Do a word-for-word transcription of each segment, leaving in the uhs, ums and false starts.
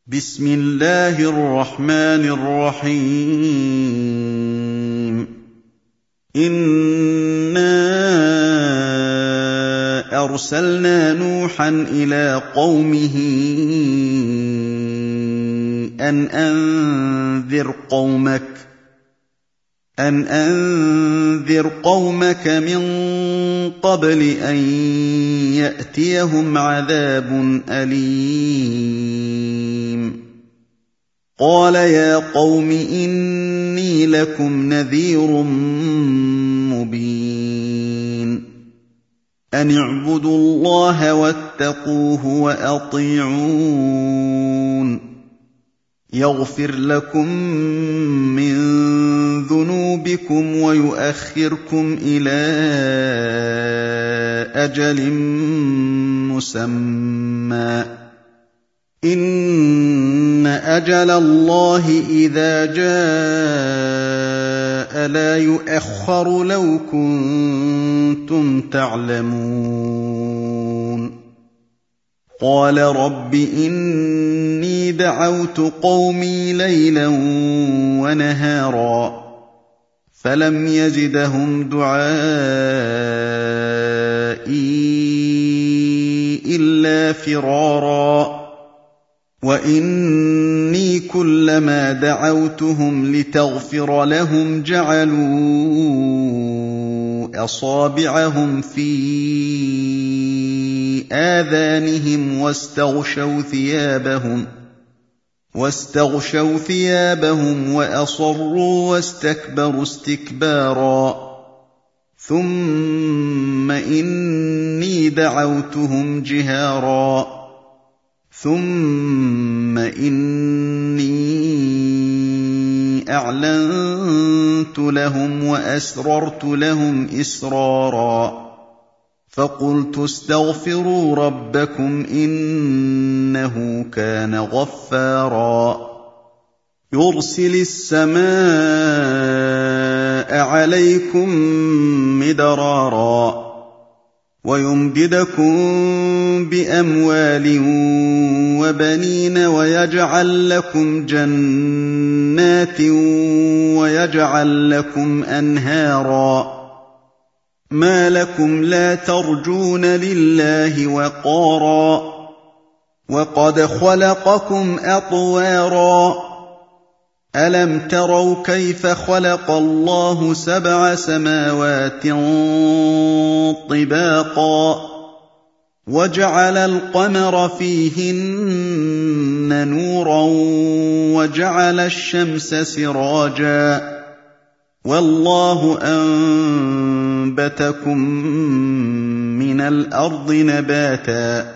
بسم الله الرحمن الرحيم إنا أرسلنا نوحا إلى قومه أن أنذر قومك أن أنذر قومك من قبل أن يأتيهم عذاب أليم قال يا قوم إني لكم نذير مبين أن اعبدوا الله واتقوه وأطيعون يغفر لكم من ذنوبكم ويؤخركم إلى أجل مسمى إن أجل الله إذا جاء لا يؤخر لو كنتم تعلمون قال رب إني دعوت قومي ليلا ونهارا فلم يزدهم دعائي إلا فرارا وإني كلما دعوتهم لتغفر لهم جعلوا أصابعهم في آذانهم واستغشوا ثيابهم واستغشوا ثيابهم وأصروا واستكبروا استكبارا ثم إني دعوتهم جهارا ثم إني أعلنت لهم وأسررت لهم إسرارا فقلت استغفروا ربكم إنه كان غفارا يرسل السماء عليكم مدرارا ويمددكم بأموال وبنين ويجعل لكم جنات ويجعل لكم أنهارا ما لكم لا ترجون لله وقارا وقد خلقكم أطوارا ألم تروا كيف خلق الله سبع سماوات طباقا وجعل القمر فيهن نورا وجعل الشمس سراجا والله أنبتكم من الأرض نباتا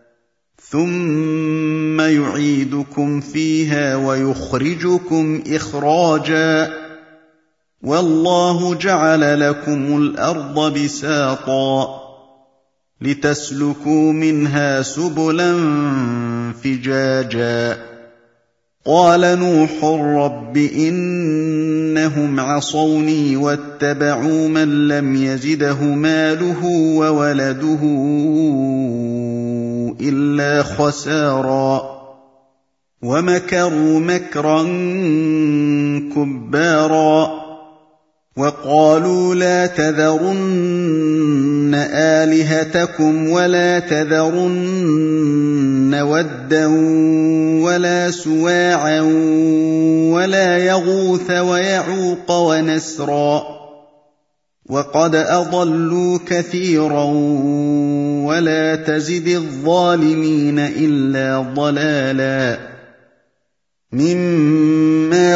ثم يعيدكم فيها ويخرجكم إخراجا والله جعل لكم الأرض بساطا لتسلكوا منها سبلا فجاجا قال نوح رب إنهم عصوني واتبعوا من لم يزده ماله وولده إلا خسارا ومكروا مكرا كبارا وقالوا لا تذرن آلهتكم ولا تذرن ودا ولا سواعا ولا يغوث ويعوق ونسرا وقد أضلوا كثيرا ولا تزد الظالمين إلا ضلالا مما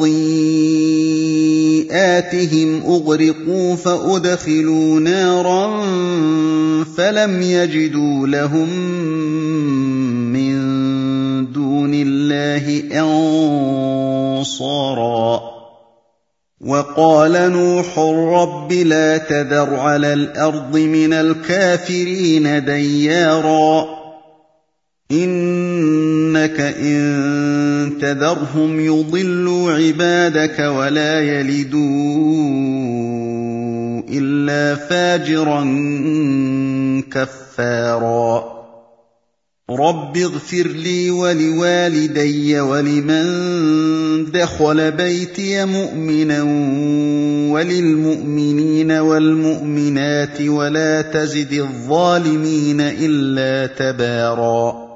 خطيئاتهم أغرقوا فأدخلوا نارا فلم يجدوا لهم من دون الله أنصارا وقال نوح رب لا تذر على الأرض من الكافرين ديارا إنك إن تذرهم يضلوا عبادك ولا يلدوا إلا فاجرا كفارا رب اغفر لي ولوالدي ولمن دخل بيتي مؤمنا وللمؤمنين والمؤمنات ولا تزد الظالمين إلا تباراً